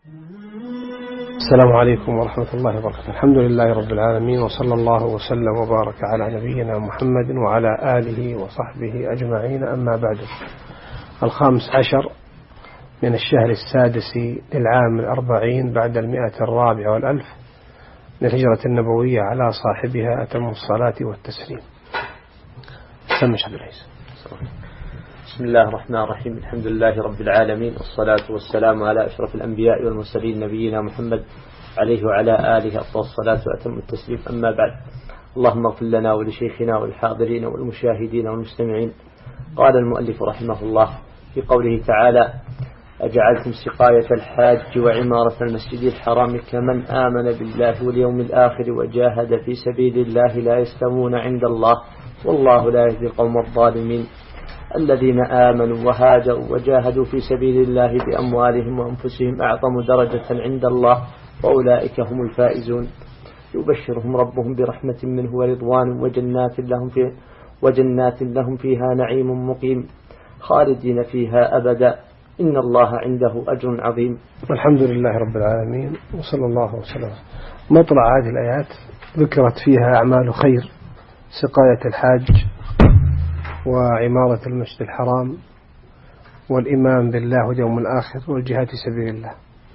السلام عليكم ورحمة الله وبركاته. الحمد لله رب العالمين، وصلى الله وسلم وبارك على نبينا محمد وعلى آله وصحبه أجمعين، أما بعد. 15 من الشهر السادس للعام 40 بعد 104 من الهجرة النبوية على صاحبها أتم الصلاة والتسليم. سمش عبد العزيز. بسم الله الرحمن الرحيم. الحمد لله رب العالمين، والصلاة والسلام على أشرف الأنبياء والمرسلين نبينا محمد عليه وعلى آله أفضل الصلاة وأتم التسليم، أما بعد. اللهم اغفر لنا ولشيخنا والحاضرين والمشاهدين والمستمعين. قال المؤلف رحمه الله في قوله تعالى: أجعلتم سقاية الحاج وعمارة المسجد الحرام كمن آمن بالله واليوم الآخر وجاهد في سبيل الله لا يستوون عند الله والله لا يهدي القوم الظالمين. الذين آمنوا وهاجروا وجاهدوا في سبيل الله بأموالهم وأنفسهم أعظم درجة عند الله وأولئك هم الفائزون. يبشرهم ربهم برحمة منه ورضوان وجنات لهم فيها نعيم مقيم خالدين فيها أبدا إن الله عنده أجر عظيم. الحمد لله رب العالمين، وصلى الله وسلم. مطلع هذه الآيات ذكرت فيها أعمال خير: سقاية الحاج، وعمارة المسجد الحرام، والإيمان بالله واليوم الآخر، والجهاد في سبيل الله.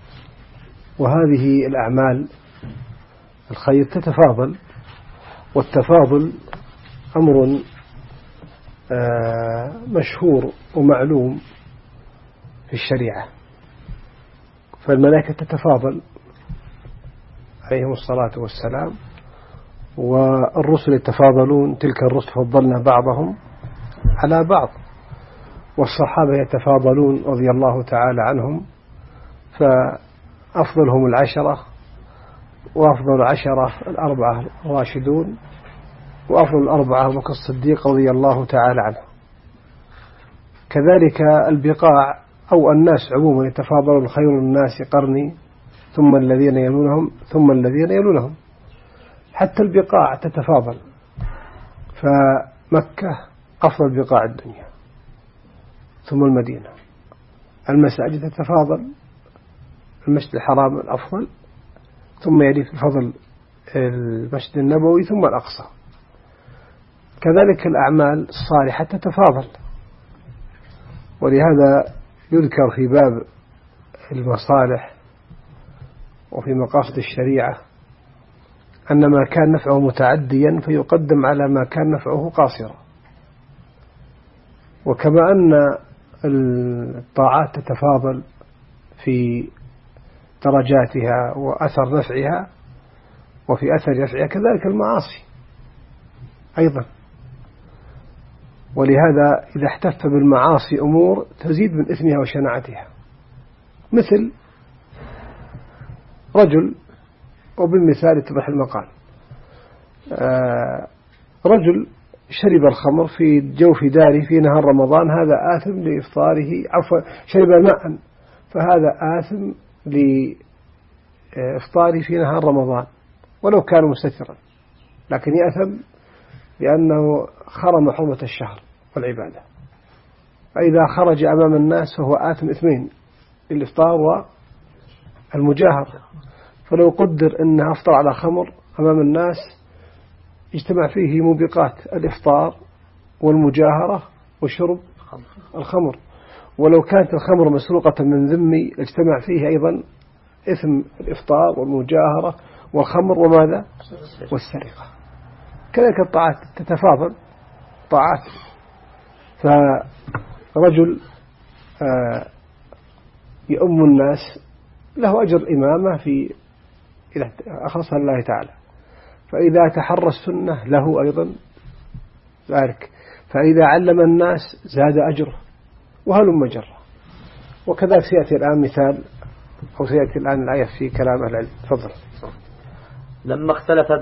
وهذه الأعمال الخير تتفاضل، والتفاضل أمر مشهور ومعلوم في الشريعة. فالملائكة تتفاضل عليهم الصلاة والسلام، والرسل يتفاضلون، تلك الرسل فضلنا بعضهم على بعض، والصحابة يتفاضلون رضي الله تعالى عنهم، فأفضلهم 10، وأفضل 10 4 الراشدون، وأفضل 4 أبو بكر الصديق رضي الله تعالى عنه. كذلك البقاع أو الناس عموما يتفاضلون: خير الناس قرني ثم الذين يلونهم ثم الذين يلونهم. حتى البقاع تتفاضل، فمكة أفضل بقاع الدنيا، ثم المدينة. المساجد تتفاضل: المسجد الحرام الأفضل، ثم يلي في الفضل المسجد النبوي، ثم الأقصى. كذلك الأعمال الصالحة تتفاضل، ولهذا يذكر في باب المصالح وفي مقاصد الشريعة أن ما كان نفعه متعديا فيقدم على ما كان نفعه قاصرا. وكما أن الطاعات تتفاضل في درجاتها وأثر نفعها وفي أثر نفعها، كذلك المعاصي أيضا. ولهذا إذا احتف بالمعاصي أمور تزيد من إثمها وشناعتها، مثل رجل، وبالمثال يتضح المقال، رجل شرب الخمر في جوف داره في نهار رمضان، هذا آثم لإفطاره، عفوا شرب ماء، فهذا آثم لإفطاره في نهار رمضان ولو كان مستترا، لكن يأثم لأنه خرم حرمة الشهر والعبادة. فإذا خرج أمام الناس فهو آثم 2: الإفطار والمجاهرة. فلو قدر أنه أفطر على خمر أمام الناس اجتمع فيه موبقات الإفطار والمجاهرة وشرب الخمر، ولو كانت الخمر مسروقة من ذمي اجتمع فيه أيضا إثم الإفطار والمجاهرة والخمر وماذا؟ والسرقة. كذلك الطاعات تتفاضل طاعات. فرجل يؤم الناس له أجر إمامة في إذا أخلصها لله تعالى، فإذا تحرى السنة له أيضا ذلك، فإذا علم الناس زاد أجره، وهلم جرة. وكذلك سيأتي الآن مثال، أو سيأتي الآن الآية في كلام أهل العلم. تفضل. لما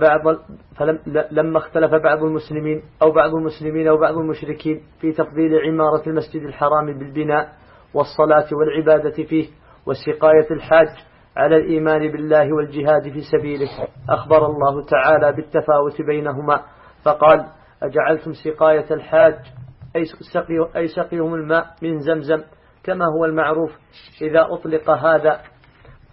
اختلف بعض المسلمين أو بعض المشركين في تفضيل عمارة المسجد الحرام بالبناء والصلاة والعبادة فيه وسقاية الحاج على الإيمان بالله والجهاد في سبيله، أخبر الله تعالى بالتفاوت بينهما فقال: أجعلتم سقاية الحاج أي سقيهم الماء من زمزم كما هو المعروف إذا أطلق هذا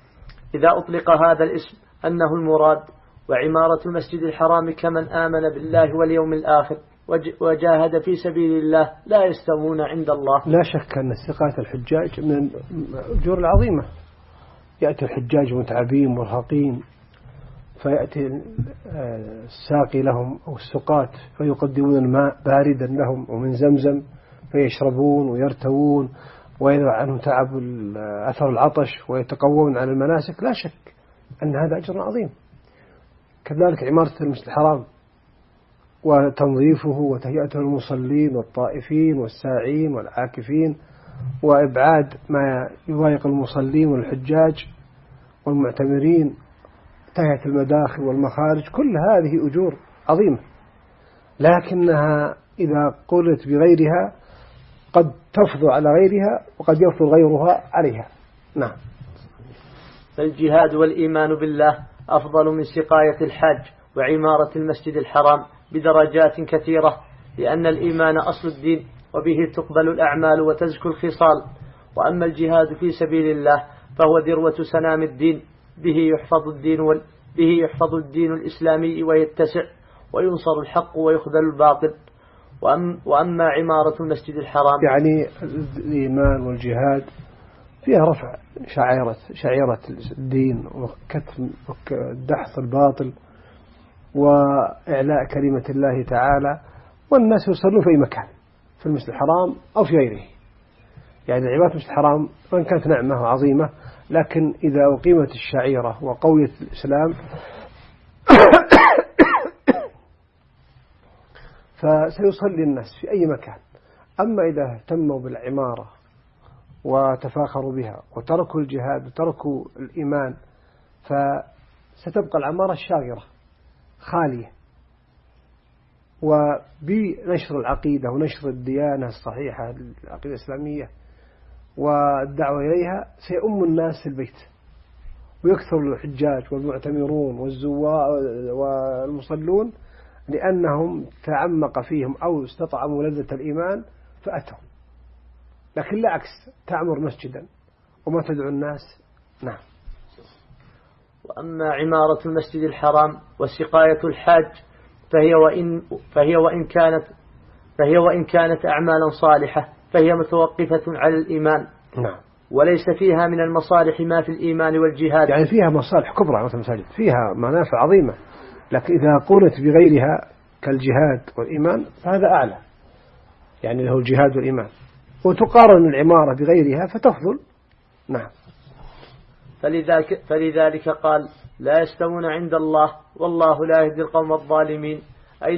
إذا أطلق هذا الاسم أنه المراد. وعمارة المسجد الحرام كمن آمن بالله واليوم الآخر وجاهد في سبيل الله لا يستوون عند الله. لا شك أن سقاية الحجاج من الأجور العظيمة. يأتي الحجاج متعبين مرهقين، فيأتي الساقي لهم أو السقاة فيقدمون الماء باردا لهم ومن زمزم فيشربون ويرتوون ويذبع عنهم تعب أثر العطش ويتقوون على المناسك. لا شك أن هذا أجر عظيم. كذلك عمارة المسجد الحرام وتنظيفه وتهيئته للمصلين والطائفين والساعين والعاكفين وإبعاد ما يضايق المصلين والحجاج والمعتمرين، تهيئة المداخل والمخارج، كل هذه أجور عظيمة، لكنها إذا قلت بغيرها قد تفضل على غيرها وقد يفضل غيرها عليها. نعم. فالجهاد والإيمان بالله أفضل من سقاية الحاج وعمارة المسجد الحرام بدرجات كثيرة، لأن الإيمان أصل الدين وبه تقبل الأعمال وتزكو الخصال. وأما الجهاد في سبيل الله فهو ذروة سنام الدين، به يحفظ الدين الإسلامي ويتسع وينصر الحق ويخذل الباطل. وأما عمارة المسجد الحرام يعني الإيمان والجهاد فيها رفع شعيرة الدين وكتم دحص الباطل وإعلاء كلمة الله تعالى، والناس يصلون في أي مكان في المسجد الحرام أو في غيره. يعني عبادة المسجد الحرام وإن كانت نعمة عظيمة، لكن إذا أقيمت الشعيرة وقوية الإسلام فسيصلي الناس في أي مكان. أما إذا اهتموا بالعمارة وتفاخروا بها وتركوا الجهاد وتركوا الإيمان فستبقى العمارة الشاغرة خالية. وبنشر العقيدة ونشر الديانة الصحيحة العقيدة الإسلامية والدعوة إليها سيؤم الناس في البيت، ويكثر الحجاج والمعتمرون والزوار والمصلون لأنهم تعمق فيهم أو استطعموا لذة الإيمان فأتوا. لكن لا عكس، تعمر مسجدا وما تدعو الناس. نعم. وأما عمارة المسجد الحرام وسقاية الحاج فهي وإن كانت أعمالا صالحة فهي متوقفة على الإيمان. نعم. وليس فيها من المصالح ما في الإيمان والجهاد. يعني فيها مصالح كبرى مثل المساجد، فيها منافع عظيمة، لكن إذا قلت بغيرها كالجهاد والإيمان فهذا أعلى، يعني له الجهاد والإيمان، وتقارن العمارة بغيرها فتفضل. نعم. فلذلك قال لا يستوون عند الله والله لا يهدي القوم الظالمين، أي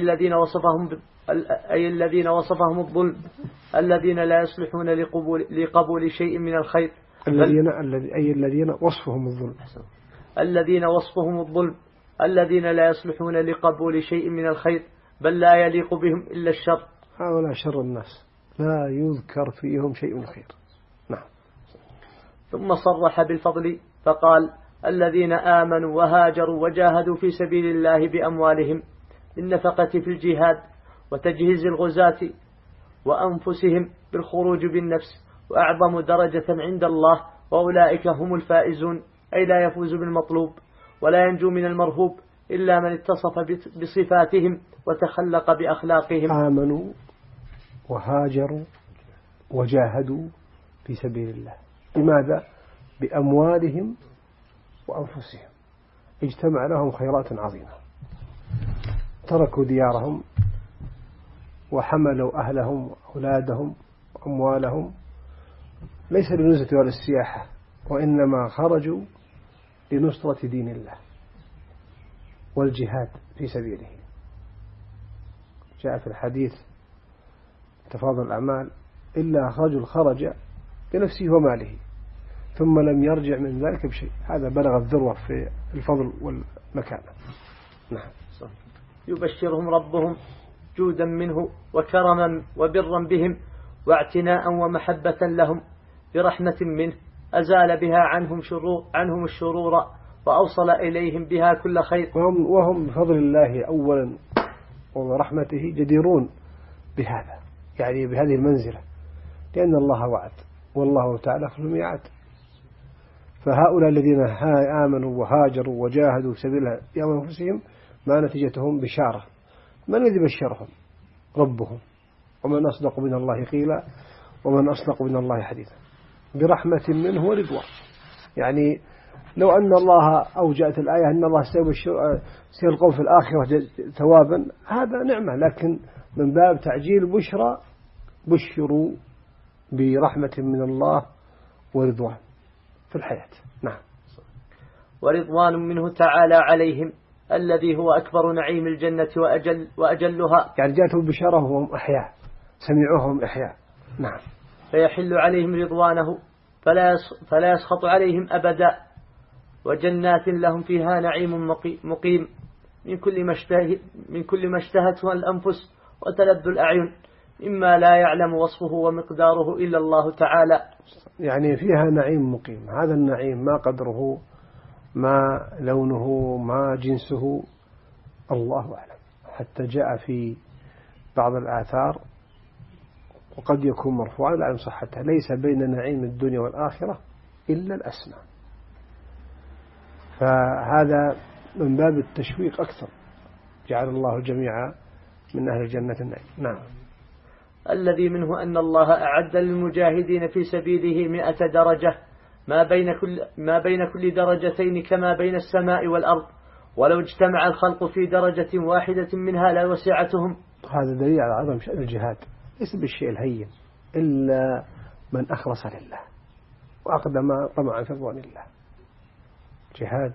الذين وصفهم الظلم، الذين لا يصلحون لقبول شيء من الخير. الذين وصفهم الظلم، الذين وصفهم الظلم الذين لا يصلحون لقبول شيء من الخير، بل لا يليق بهم إلا الشر. هؤلاء شر الناس لا يذكر فيهم شيء من الخير. نعم. ثم صرح بالفضل فقال الذين آمنوا وهاجروا وجاهدوا في سبيل الله بأموالهم للنفقة في الجهاد وتجهيز الغزاة وأنفسهم بالخروج بالنفس، وأعظم درجة عند الله، وأولئك هم الفائزون، أي لا يفوز بالمطلوب ولا ينجو من المرهوب إلا من اتصف بصفاتهم وتخلق بأخلاقهم. آمنوا وهاجروا وجاهدوا في سبيل الله. لماذا؟ بأموالهم وأنفسهم، اجتمع لهم خيرات عظيمة، تركوا ديارهم وحملوا أهلهم وأولادهم وأموالهم، ليس للنزهة ولا السياحة، وإنما خرجوا لنصرة دين الله والجهاد في سبيله. جاء في الحديث تفاضل الأعمال إلا رجل خرج بنفسه وماله ثم لم يرجع من ذلك بشيء، هذا بلغ الذروة في الفضل والمكانة. نعم. يبشرهم ربهم جودا منه وكرما وبرا بهم واعتناء ومحبة لهم برحمة منه، أزال بها عنهم الشرور وأوصل إليهم بها كل خير. وهم بفضل الله أولا ورحمته جديرون بهذا، يعني بهذه المنزلة، لأن الله وعد والله تعالى في الميعاد. فهؤلاء الذين آمنوا وهاجروا وجاهدوا في سبيل الله بأنفسهم ما نتيجتهم بشارة. من الذي بشرهم؟ ربهم. ومن أصدق من الله قيلا ومن أصدق من الله حديثا، برحمة منه ورضوان. يعني لو أن الله أو جاءت الآية أن الله سيلقوا في الآخرة ثوابا، هذا نعمة، لكن من باب تعجيل بشرى بشروا برحمة من الله ورضوان في الحياة. نعم. ورضوان منه تعالى عليهم الذي هو أكبر نعيم الجنة وأجلها. يعني جاءتهم بشارة وهم أحياء، سمعوهم إحياء. نعم. فيحل عليهم رضوانه فلا يسخط عليهم أبدا، وجنات لهم فيها نعيم مقيم من كل ما اشتهته الأنفس وتلذ الأعين، مما لا يعلم وصفه ومقداره إلا الله تعالى. يعني فيها نعيم مقيم، هذا النعيم ما قدره، ما لونه، ما جنسه، الله أعلم. حتى جاء في بعض الآثار وقد يكون مرفوعا لا يصح حتى ليس بين نعيم الدنيا والآخرة إلا الأسمى. فهذا من باب التشويق أكثر، جعل الله الجميع من أهل الجنة النعيم. نعم. الذي منه أن الله أعد للمجاهدين في سبيله 100 درجة، ما بين كل درجتين كما بين السماء والأرض، ولو اجتمع الخلق في درجة واحدة منها لوسعتهم. هذا دليل على عظم شأن الجهاد، ليس بالشيء الهين إلا من أخلص لله وأقدم طمعا في رضوان الله. جهاد،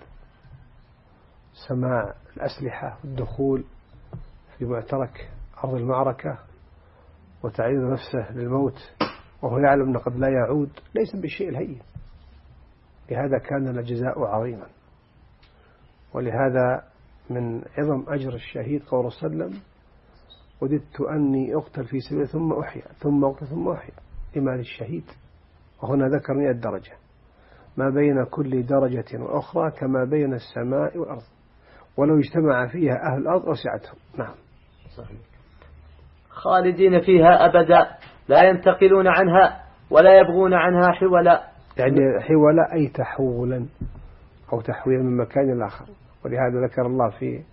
سماع الأسلحة، الدخول في معترك أرض المعركة وتعريض نفسه للموت وهو يعلم أنه قد لا يعود، ليس بالشيء الهين. لهذا كان الجزاء عظيما، ولهذا من عظم أجر الشهيد قول صلى الله عليه وسلم: وددت أني أقتل في سبيل ثم أحيا ثم أقتل ثم أحيا، إيمان الشهيد. وهنا ذكر 100 درجة، ما بين كل درجة وأخرى كما بين السماء والأرض، ولو اجتمع فيها أهل الأرض وسعتهم. نعم. صحيح. خالدين فيها أبدا لا ينتقلون عنها ولا يبغون عنها حولا. يعني حولا أي تحولا أو تحويلا من مكان إلى آخر. ولهذا ذكر الله في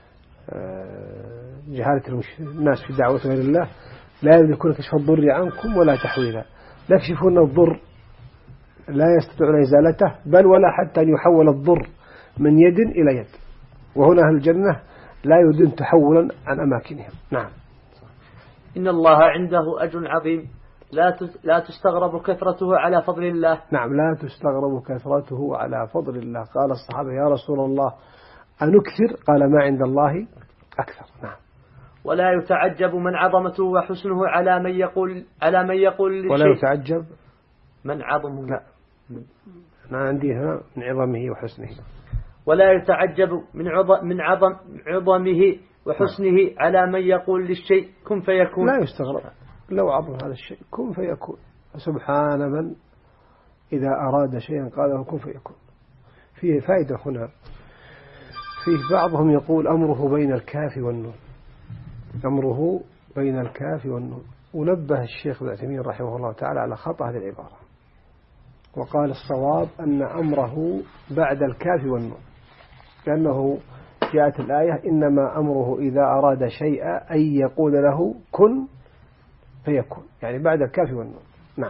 جهالة الناس في دعوة غير الله: لا يملكون كشف الضر عنكم ولا تحويلا. لا يكشفون الضر، لا يستطيعون إزالته، بل ولا حتى أن يحول الضر من يد إلى يد. وهنا أهل الجنة لا يريدون تحولا عن أماكنهم. نعم. إن الله عنده أجر عظيم لا تستغرب كثرته على فضل الله. نعم، لا تستغرب كثرته على فضل الله. قال الصحابة: يا رسول الله أنكثر؟ قال: ما عند الله أكثر. نعم. ولا يتعجب من عظمته وحسنه على من يقول للشيء. ولا يتعجب من عظمه، لا، أنا عندي هنا من عظمه وحسنه. ولا يتعجب من عظمه وحسنه على من يقول للشيء كن فيكون. لا يستغرب لو عظم هذا الشيء كن فيكون. سبحان من إذا أراد شيئا قال له كن فيكون. فيه فائدة هنا. فيه بعضهم يقول أمره بين الكاف والنون، أمره بين الكاف والنون. ونبه الشيخ ابن عثيمين رحمه الله تعالى على خطأ هذه العبارة، وقال الصواب أن أمره بعد الكاف والنون، لأنه جاءت الآية: إنما أمره إذا أراد شيئا أن يقول له كن فيكون، يعني بعد الكاف والنون. نعم.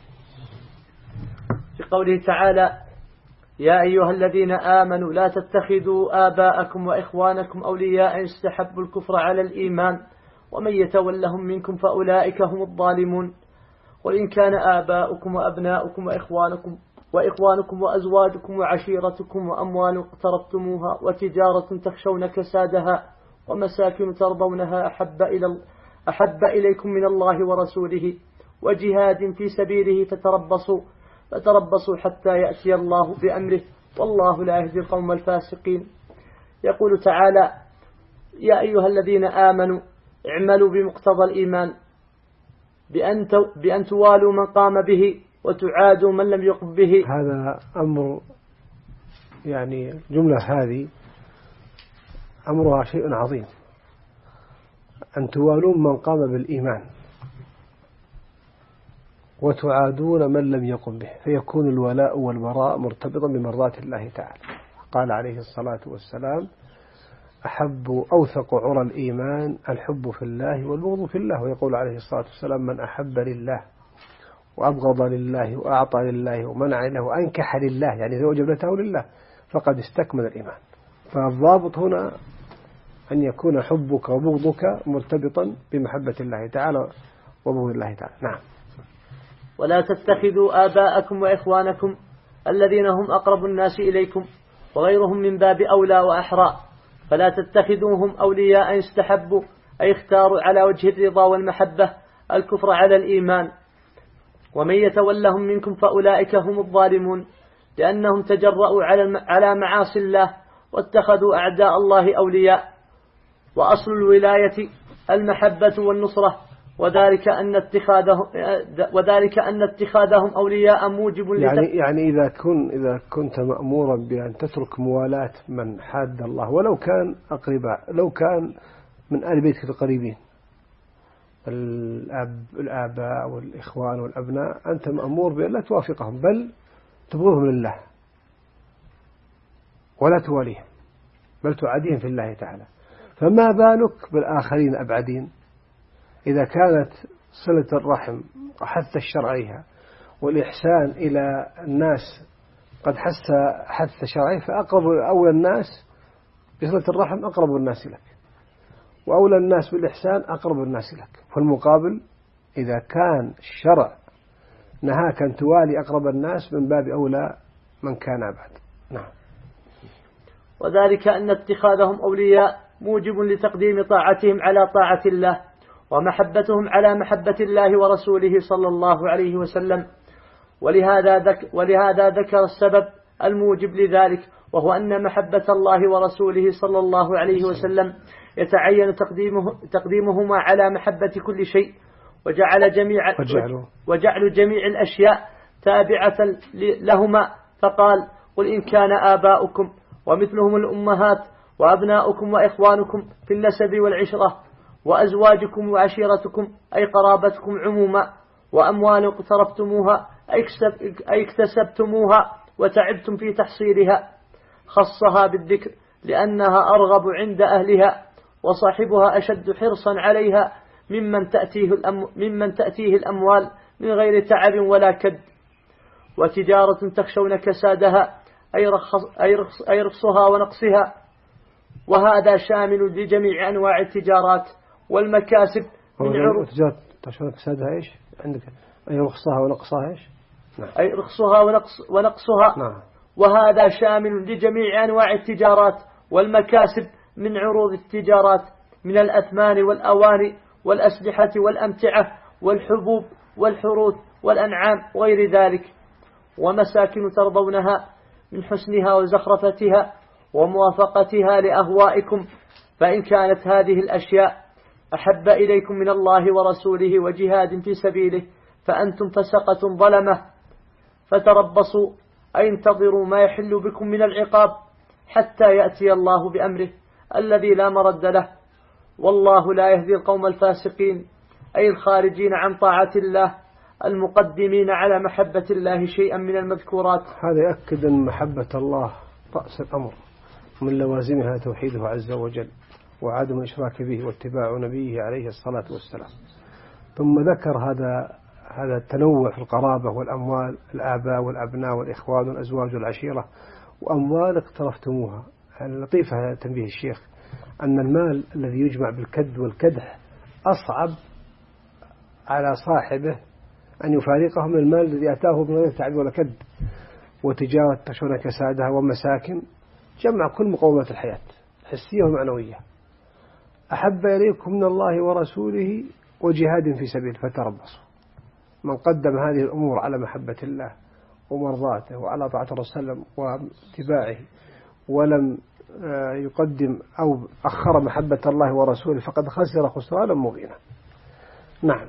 في قوله تعالى: يا أيها الذين آمنوا لا تتخذوا آباءكم وإخوانكم أولياء استحبوا الكفر على الإيمان ومن يتولهم منكم فأولئك هم الظالمون. وإن كان آباؤكم وأبناؤكم وإخوانكم وأزواجكم وعشيرتكم وأموال اقترفتموها وتجارة تخشون كسادها ومساكن ترضونها أحب إليكم من الله ورسوله وجهاد في سبيله فتربصوا حتى يأتي الله بأمره والله لا يهدي القوم الفاسقين. يقول تعالى: يا أيها الذين آمنوا اعملوا بمقتضى الإيمان بأن توالوا من قام به وتعادوا من لم يقم به. هذا أمر، يعني الجملة هذه أمرها شيء عظيم، أن توالوا من قام بالإيمان. وتعادون من لم يقم به، فيكون الولاء والبراء مرتبطا بمرضات الله تعالى. قال عليه الصلاة والسلام: أحب أوثق عرى الإيمان الحب في الله والبغض في الله. ويقول عليه الصلاة والسلام: من أحب لله وأبغض لله وأعطى لله ومنع له وأنكح لله، يعني زوج ابنته لله، فقد استكمل الإيمان. فالضابط هنا أن يكون حبك وبغضك مرتبطا بمحبة الله تعالى وبغض الله تعالى. نعم. ولا تتخذوا آباءكم وإخوانكم الذين هم أقرب الناس إليكم وغيرهم من باب أولى وأحرى، فلا تتخذوهم أولياء استحبوا أي اختاروا على وجه الرضا والمحبة الكفر على الإيمان، ومن يتولهم منكم فأولئك هم الظالمون، لأنهم تجرؤوا على معاصي الله واتخذوا أعداء الله أولياء. وأصل الولاية المحبة والنصرة، وذلك أن اتخاذهم أولياء موجب يعني إذا كنت مأمورا بأن تترك موالاة من حاد الله ولو كان أقرباء، لو كان من آل بيتك القريبين، الآباء والإخوان والأبناء، أنت مأمور بأن لا توافقهم بل تبغضهم لله ولا تواليهم بل تعاديهم في الله تعالى، فما بالك بالآخرين أبعدين؟ إذا كانت صلة الرحم حث الشرعيها والإحسان إلى الناس قد حث شرعي، فأقرب أولى الناس بصلة الرحم أقرب الناس لك، وأولى الناس بالإحسان أقرب الناس لك. فالمقابل إذا كان الشرع نهاك أن توالي أقرب الناس من باب أولى من كان أبعد. نعم. وذلك أن اتخاذهم أولياء موجب لتقديم طاعتهم على طاعة الله ومحبتهم على محبة الله ورسوله صلى الله عليه وسلم. ولهذا ذكر السبب الموجب لذلك، وهو أن محبة الله ورسوله صلى الله عليه وسلم يتعين تقديمهما على محبة كل شيء، وجعل جميع الأشياء تابعة لهما، فقال: قل إن كان آباؤكم ومثلهم الأمهات وأبناؤكم وإخوانكم في النسب والعشرة وأزواجكم وعشيرتكم أي قرابتكم عموما، وأموال اقترفتموها أي اكتسبتموها وتعبتم في تحصيلها، خصها بالذكر لأنها أرغب عند أهلها، وصاحبها أشد حرصا عليها ممن تأتيه الأموال من غير تعب ولا كد. وتجارة تخشون كسادها أي رخصها ونقصها، وهذا شامل لجميع أنواع التجارات والمكاسب من عروض. تجارة تخشون كسادها إيش عندك؟ أي رخصها ونقصها إيش؟ نعم. أي رخصها ونقصها. نعم. وهذا شامل لجميع أنواع التجارات والمكاسب من عروض التجارات من الأثمان والأواني والأسلحة والأمتعة والحبوب والحروث والأنعام وغير ذلك، ومساكن ترضونها من حسنها وزخرفتها وموافقتها لأهوائكم، فإن كانت هذه الأشياء أحب إليكم من الله ورسوله وجهاد في سبيله فأنتم فسقة ظلمة، فتربصوا أي انتظروا ما يحل بكم من العقاب حتى يأتي الله بأمره الذي لا مرد له، والله لا يهدي القوم الفاسقين أي الخارجين عن طاعة الله المقدمين على محبة الله شيئا من المذكورات. هذا يأكد أن محبة الله رأس الأمر، من لوازمها توحيده عز وجل وعدم الإشراك به واتباع نبيه عليه الصلاة والسلام. ثم ذكر هذا التنوع في القرابة والأموال، الآباء والأبناء والإخوان والأزواج والعشيرة وأموال اقترفتموها. لطيفة تنبيه الشيخ أن المال الذي يجمع بالكد والكدح أصعب على صاحبه أن يفارقه من المال الذي أتاه من غير تعب ولا كد. وتجارة تخشون كسادها ومساكن جمع كل مقومات الحياة حسية ومعنوية. أحب إليكم من الله ورسوله وجهاد في سبيل فتربصوا. من قدم هذه الأمور على محبة الله ومرضاته وعلى طاعة الرسول واتباعه ولم يقدم أو أخر محبة الله ورسوله فقد خسر خسرانا مبينا. نعم.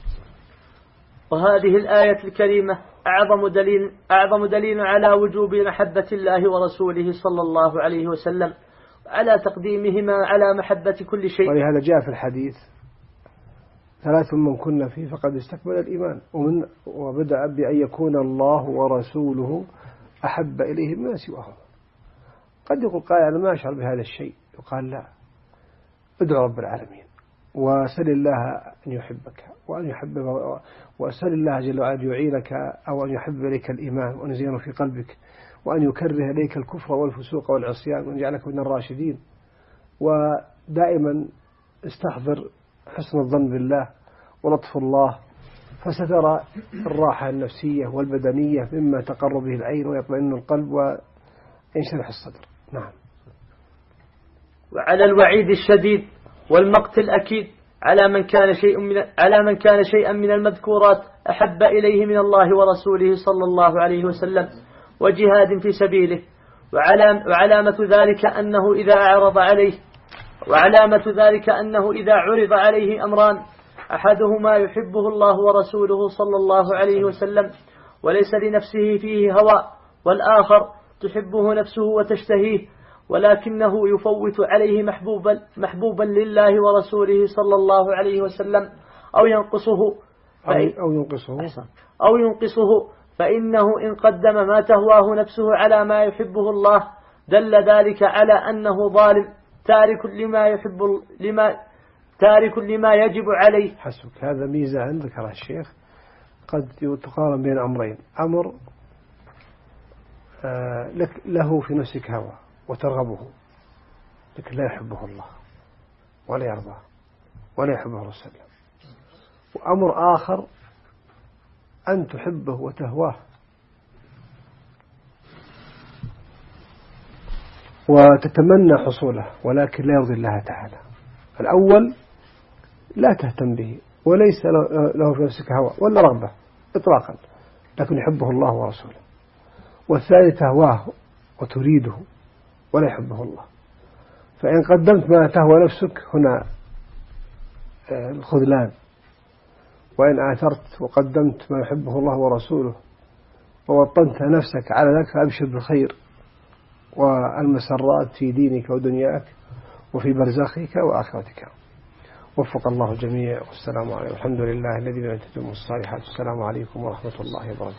وهذه الآية الكريمة أعظم دليل على وجوب محبة الله ورسوله صلى الله عليه وسلم على تقديمهما على محبة كل شيء. ولهذا جاء في الحديث ثلاث من كنا فيه فقد استكمل الإيمان وبدأ بأن يكون الله ورسوله أحب إليه مما سواهم. قد يقول قائل أنا ما أشعر بهذا الشيء، يقال لا، ادعو رب العالمين وسل الله أن يحبك وأن يحبب، وسل الله جل وعلا أن يعينك أو أن يحب إليك الإيمان وأن يزينه في قلبك وأن يكره إليك الكفر والفسوق والعصيان وأن يجعلك من الراشدين. ودائما استحضر حسن الظن بالله ولطف الله، فسترى الراحة النفسية والبدنية مما تقر به العين ويطمئن القلب وينشرح الصدر. نعم. وعلى الوعيد الشديد والمقت الأكيد على من كان شيئا من المذكورات أحب إليه من الله ورسوله صلى الله عليه وسلم وجهاد في سبيله. وعلامة ذلك أنه إذا عرض عليه أمران أحدهما يحبه الله ورسوله صلى الله عليه وسلم وليس لنفسه فيه هوى، والآخر تحبه نفسه وتشتهيه ولكنه يفوت عليه محبوبا لله ورسوله صلى الله عليه وسلم أو ينقصه فإنه إن قدم ما تهواه نفسه على ما يحبه الله دل ذلك على أنه ظالم تارك لما يجب عليه. حسبك، هذا ميزة عندك يا الشيخ، قد تقارن بين أمرين: أمر له في نفسك هوى وترغبه لكن لا يحبه الله ولا يرضاه ولا يحبه رسول الله، وأمر آخر أن تحبه وتهواه وتتمنى حصوله ولكن لا يرضي الله تعالى. الأول لا تهتم به وليس له في نفسك هوى ولا رغبة إطلاقا، لكن يحبه الله ورسوله. والثاني تهواه وتريده ولا يحبه الله، فإن قدمت ما تهوى نفسك هنا الخذلان، وإن آثرت وقدمت ما يحبه الله ورسوله ووطنت نفسك على ذلك فأبشر بالخير والمسرات في دينك ودنياك وفي برزخك وآخرتك. وفق الله الجميع، والسلام عليكم، والحمد لله الذي بنعمته تتم الصالحات. السلام عليكم ورحمة الله وبركاته.